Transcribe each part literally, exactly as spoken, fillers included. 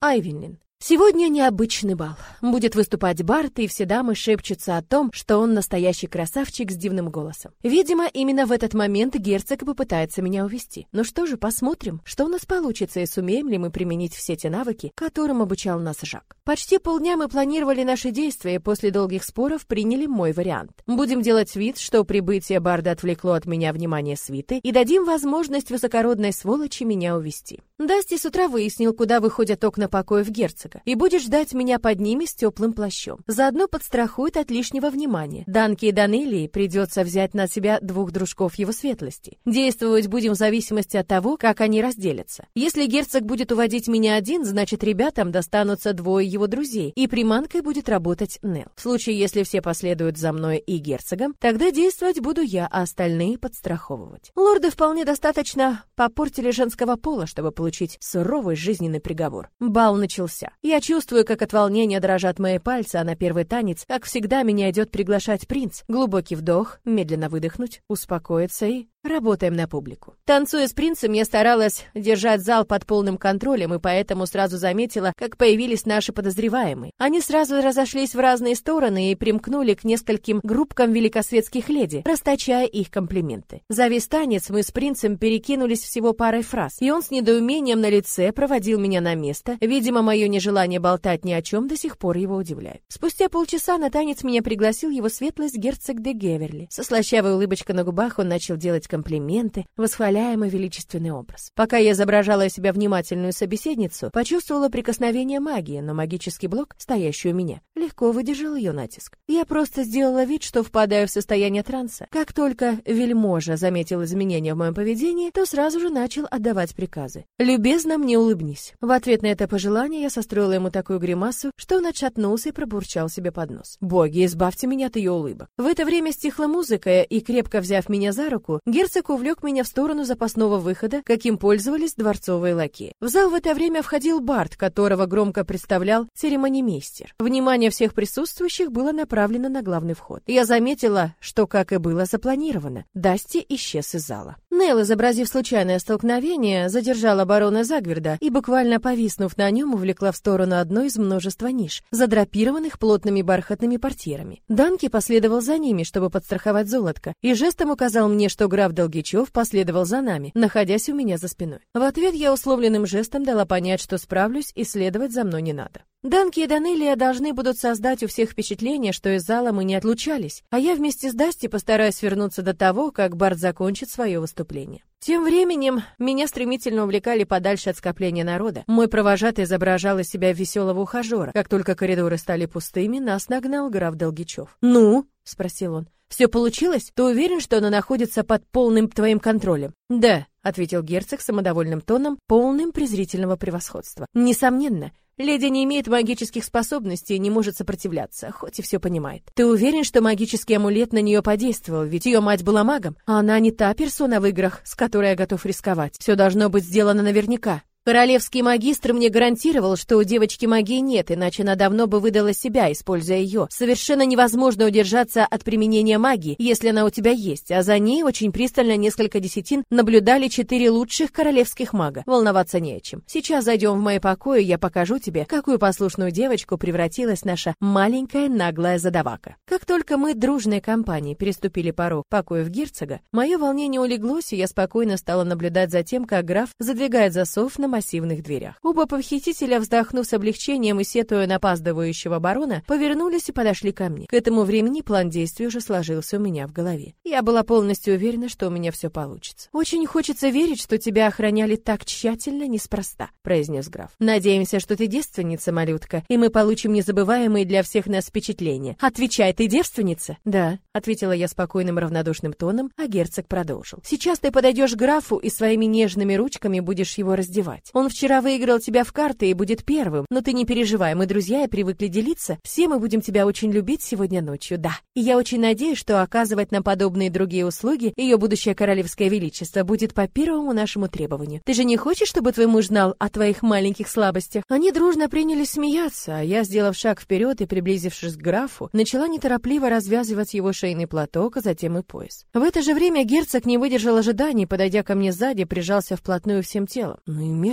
Айвенлин. Сегодня необычный бал. Будет выступать Барт, и все дамы шепчутся о том, что он настоящий красавчик с дивным голосом. Видимо, именно в этот момент герцог попытается меня увести. Ну что же, посмотрим, что у нас получится, и сумеем ли мы применить все те навыки, которым обучал нас Жак. Почти полдня мы планировали наши действия, и после долгих споров приняли мой вариант. Будем делать вид, что прибытие Барда отвлекло от меня внимание свиты, и дадим возможность высокородной сволочи меня увести. Дасти с утра выяснил, куда выходят окна покоев герцога, и будет ждать меня под ними с теплым плащом. Заодно подстрахует от лишнего внимания. Данке и Данелии придется взять на себя двух дружков его светлости. Действовать будем в зависимости от того, как они разделятся. Если герцог будет уводить меня один, значит, ребятам достанутся двое его друзей, и приманкой будет работать Нел. В случае, если все последуют за мной и герцогом, тогда действовать буду я, а остальные подстраховывать. Лорды вполне достаточно попортили женского пола, чтобы получить суровый жизненный приговор. Бал начался. Я чувствую, как от волнения дрожат мои пальцы, а на первый танец, как всегда, меня идет приглашать принц. Глубокий вдох, медленно выдохнуть, успокоиться и... Работаем на публику. Танцуя с принцем, я старалась держать зал под полным контролем, и поэтому сразу заметила, как появились наши подозреваемые. Они сразу разошлись в разные стороны и примкнули к нескольким группкам великосветских леди, расточая их комплименты. За весь танец мы с принцем перекинулись всего парой фраз, и он с недоумением на лице проводил меня на место. Видимо, мое нежелание болтать ни о чем до сих пор его удивляет. Спустя полчаса на танец меня пригласил его светлость герцог де Геверли. Со слащавой улыбочкой на губах он начал делать комплименты, восхваляя мой величественный образ. Пока я изображала из себя внимательную собеседницу, почувствовала прикосновение магии, но магический блок, стоящий у меня, легко выдержал ее натиск. Я просто сделала вид, что впадаю в состояние транса. Как только вельможа заметил изменения в моем поведении, то сразу же начал отдавать приказы. «Любезно мне улыбнись». В ответ на это пожелание я состроила ему такую гримасу, что он отшатнулся и пробурчал себе под нос: «Боги, избавьте меня от ее улыбок». В это время стихла музыка, и, крепко взяв меня за руку, герцог увлек меня в сторону запасного выхода, каким пользовались дворцовые лакеи. В зал в это время входил Барт, которого громко представлял церемонимейстер. Внимание всех присутствующих было направлено на главный вход. Я заметила, что, как и было запланировано, Дасти исчез из зала. Нел, изобразив случайное столкновение, задержала барона Загверда и, буквально повиснув на нем, увлекла в сторону одной из множества ниш, задрапированных плотными бархатными портьерами. Данки последовал за ними, чтобы подстраховать золотко, и жестом указал мне, что граф Долгичев последовал за нами, находясь у меня за спиной. В ответ я условленным жестом дала понять, что справлюсь и следовать за мной не надо. Данки и Данелия должны будут создать у всех впечатление, что из зала мы не отлучались, а я вместе с Дасти постараюсь вернуться до того, как Барт закончит свое выступление. Тем временем меня стремительно увлекали подальше от скопления народа. Мой провожатый изображал из себя веселого ухажера. Как только коридоры стали пустыми, нас нагнал граф Долгичев. «Ну?» — спросил он. «Все получилось? Ты уверен, что она находится под полным твоим контролем?» «Да», — ответил герцог самодовольным тоном, полным презрительного превосходства. «Несомненно. Леди не имеет магических способностей и не может сопротивляться, хоть и все понимает. Ты уверен, что магический амулет на нее подействовал, ведь ее мать была магом, а она не та персона в играх, с которой я готов рисковать. Все должно быть сделано наверняка. Королевский магистр мне гарантировал, что у девочки магии нет, иначе она давно бы выдала себя, используя ее. Совершенно невозможно удержаться от применения магии, если она у тебя есть, а за ней очень пристально несколько десятин наблюдали четыре лучших королевских мага. Волноваться не о чем. Сейчас зайдем в мои покои, я покажу тебе, какую послушную девочку превратилась наша маленькая наглая задавака. Как только мы дружной компанией переступили порог покоев герцога, мое волнение улеглось, и я спокойно стала наблюдать за тем, как граф задвигает засов на массивных дверях. Оба похитителя, вздохнув с облегчением и сетуя на опаздывающего барона, повернулись и подошли ко мне. К этому времени план действий уже сложился у меня в голове. Я была полностью уверена, что у меня все получится. «Очень хочется верить, что тебя охраняли так тщательно неспроста», — произнес граф. «Надеемся, что ты девственница, малютка, и мы получим незабываемые для всех нас впечатления. Отвечай, ты девственница?» «Да», — ответила я спокойным равнодушным тоном, а герцог продолжил. «Сейчас ты подойдешь к графу и своими нежными ручками будешь его раздевать. Он вчера выиграл тебя в карты и будет первым, но ты не переживай, мы друзья и привыкли делиться. Все мы будем тебя очень любить сегодня ночью, да. И я очень надеюсь, что оказывать нам подобные другие услуги ее будущее королевское величество будет по первому нашему требованию. Ты же не хочешь, чтобы твой муж знал о твоих маленьких слабостях?» Они дружно принялись смеяться, а я, сделав шаг вперед и приблизившись к графу, начала неторопливо развязывать его шейный платок, а затем и пояс. В это же время герцог не выдержал ожиданий, подойдя ко мне сзади, прижался вплотную всем телом. Ну и мир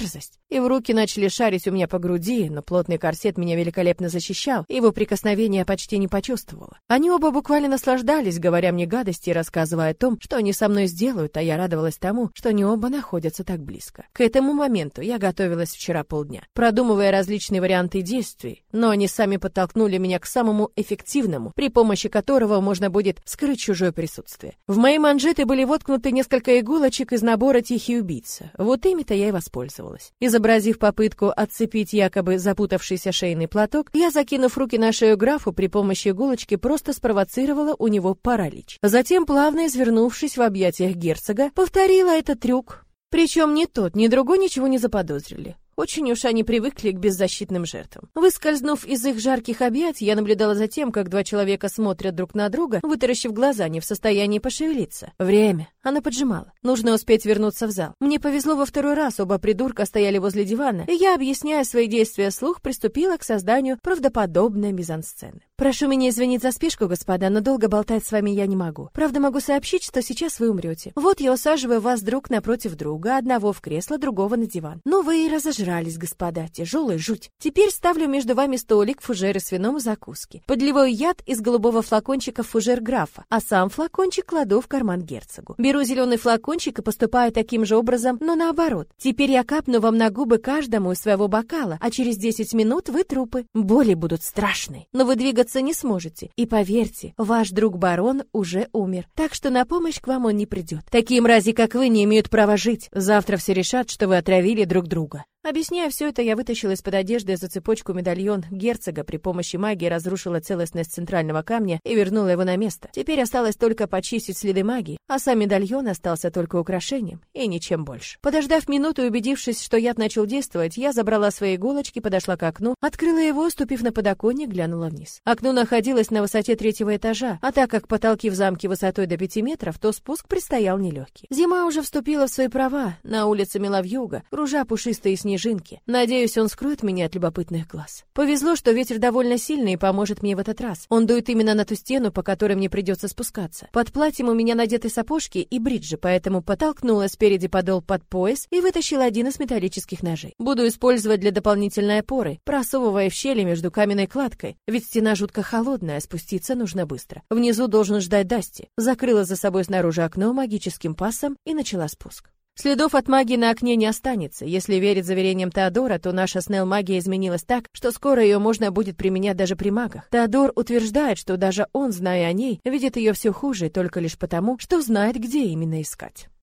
Мерзость. И в руки начали шарить у меня по груди, но плотный корсет меня великолепно защищал, и его прикосновения я почти не почувствовала. Они оба буквально наслаждались, говоря мне гадости и рассказывая о том, что они со мной сделают, а я радовалась тому, что они оба находятся так близко. К этому моменту я готовилась вчера полдня, продумывая различные варианты действий, но они сами подтолкнули меня к самому эффективному, при помощи которого можно будет скрыть чужое присутствие. В мои манжеты были воткнуты несколько иголочек из набора «Тихий убийца». Вот ими-то я и воспользовалась. Изобразив попытку отцепить якобы запутавшийся шейный платок, я, закинув руки на шею графу, при помощи иголочки просто спровоцировала у него паралич. Затем, плавно извернувшись в объятиях герцога, повторила этот трюк. Причем ни тот, ни другой ничего не заподозрили. Очень уж они привыкли к беззащитным жертвам. Выскользнув из их жарких объятий, я наблюдала за тем, как два человека смотрят друг на друга, вытаращив глаза, не в состоянии пошевелиться. Время. Она поджимала. Нужно успеть вернуться в зал. Мне повезло во второй раз, оба придурка стояли возле дивана, и я, объясняя свои действия вслух, приступила к созданию правдоподобной мизансцены. Прошу меня извинить за спешку, господа, но долго болтать с вами я не могу. Правда, могу сообщить, что сейчас вы умрете. Вот я усаживаю вас друг напротив друга, одного в кресло, другого на диван. Ну вы и разожрались, господа, тяжелая жуть. Теперь ставлю между вами столик, фужеры с вином и закуски. Подливаю яд из голубого флакончика в фужер графа, а сам флакончик кладу в карман герцогу. Беру зеленый флакончик и поступаю таким же образом, но наоборот. Теперь я капну вам на губы каждому из своего бокала, а через десять минут вы трупы. Боли будут страшные, но вы двигаться не сможете. И поверьте, ваш друг барон уже умер, так что на помощь к вам он не придет. Такие мрази, как вы, не имеют права жить. Завтра все решат, что вы отравили друг друга. Объясняя все это, я вытащила из-под одежды за цепочку медальон герцога, при помощи магии разрушила целостность центрального камня и вернула его на место. Теперь осталось только почистить следы магии, а сам медальон остался только украшением и ничем больше. Подождав минуту и убедившись, что яд начал действовать, я забрала свои иголочки, подошла к окну, открыла его, ступив на подоконник, глянула вниз. Окно находилось на высоте третьего этажа, а так как потолки в замке высотой до пяти метров, то спуск предстоял нелегкий. Зима уже вступила в свои права, на улице мела вьюга, кружа пушистые снежки. Снежинки. Надеюсь, он скроет меня от любопытных глаз. Повезло, что ветер довольно сильный и поможет мне в этот раз. Он дует именно на ту стену, по которой мне придется спускаться. Под платьем у меня надеты сапожки и бриджи, поэтому подтолкнула спереди подол под пояс и вытащила один из металлических ножей. Буду использовать для дополнительной опоры, просовывая в щели между каменной кладкой, ведь стена жутко холодная, а спуститься нужно быстро. Внизу должен ждать Дасти. Закрыла за собой снаружи окно магическим пасом и начала спуск. Следов от магии на окне не останется. Если верить заверениям Теодора, то наша снелл-магия изменилась так, что скоро ее можно будет применять даже при магах. Теодор утверждает, что даже он, зная о ней, видит ее все хуже только лишь потому, что знает, где именно искать.